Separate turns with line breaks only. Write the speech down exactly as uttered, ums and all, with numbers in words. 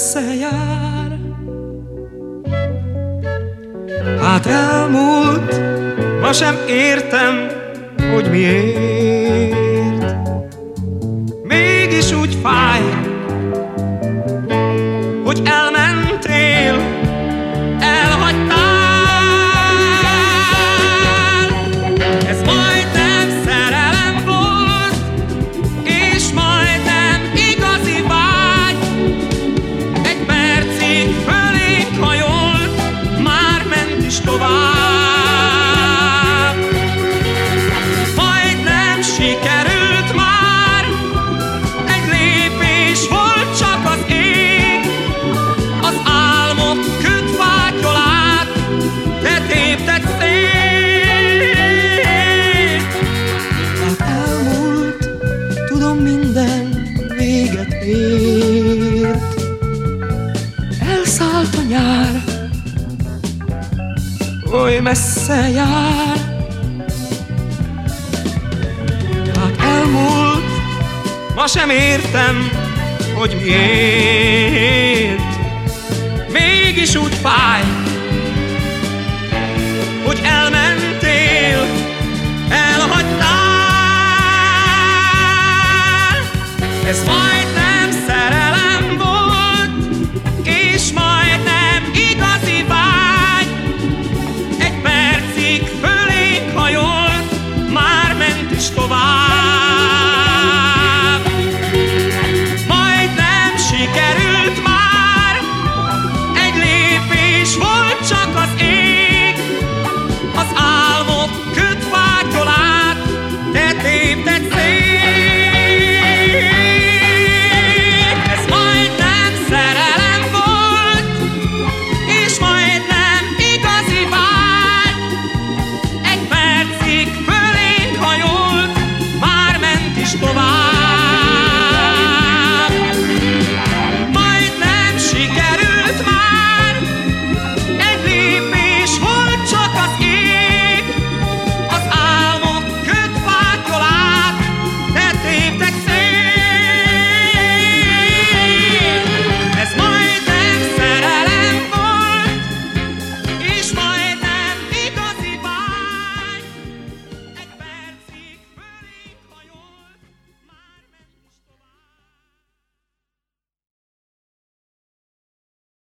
messze jár. Hát elmúlt, ma sem értem, hogy miért. Mégis úgy fáj, hogy elmentél, elhagytál. Ez majdnem szerelem volt, és majdnem igazi vágy. Egy percig fölénk hajolt, már ment is tovább. Majdnem sikerült már, egy lépés volt csak az ég. Az álmok kötvágyolát te tépted szét. Hát elmúlt, tudom, minden véget ért. Elszállt a nyár, oly messze jár. Hát elmúlt, ma sem értem, hogy miért. Mégis úgy fáj,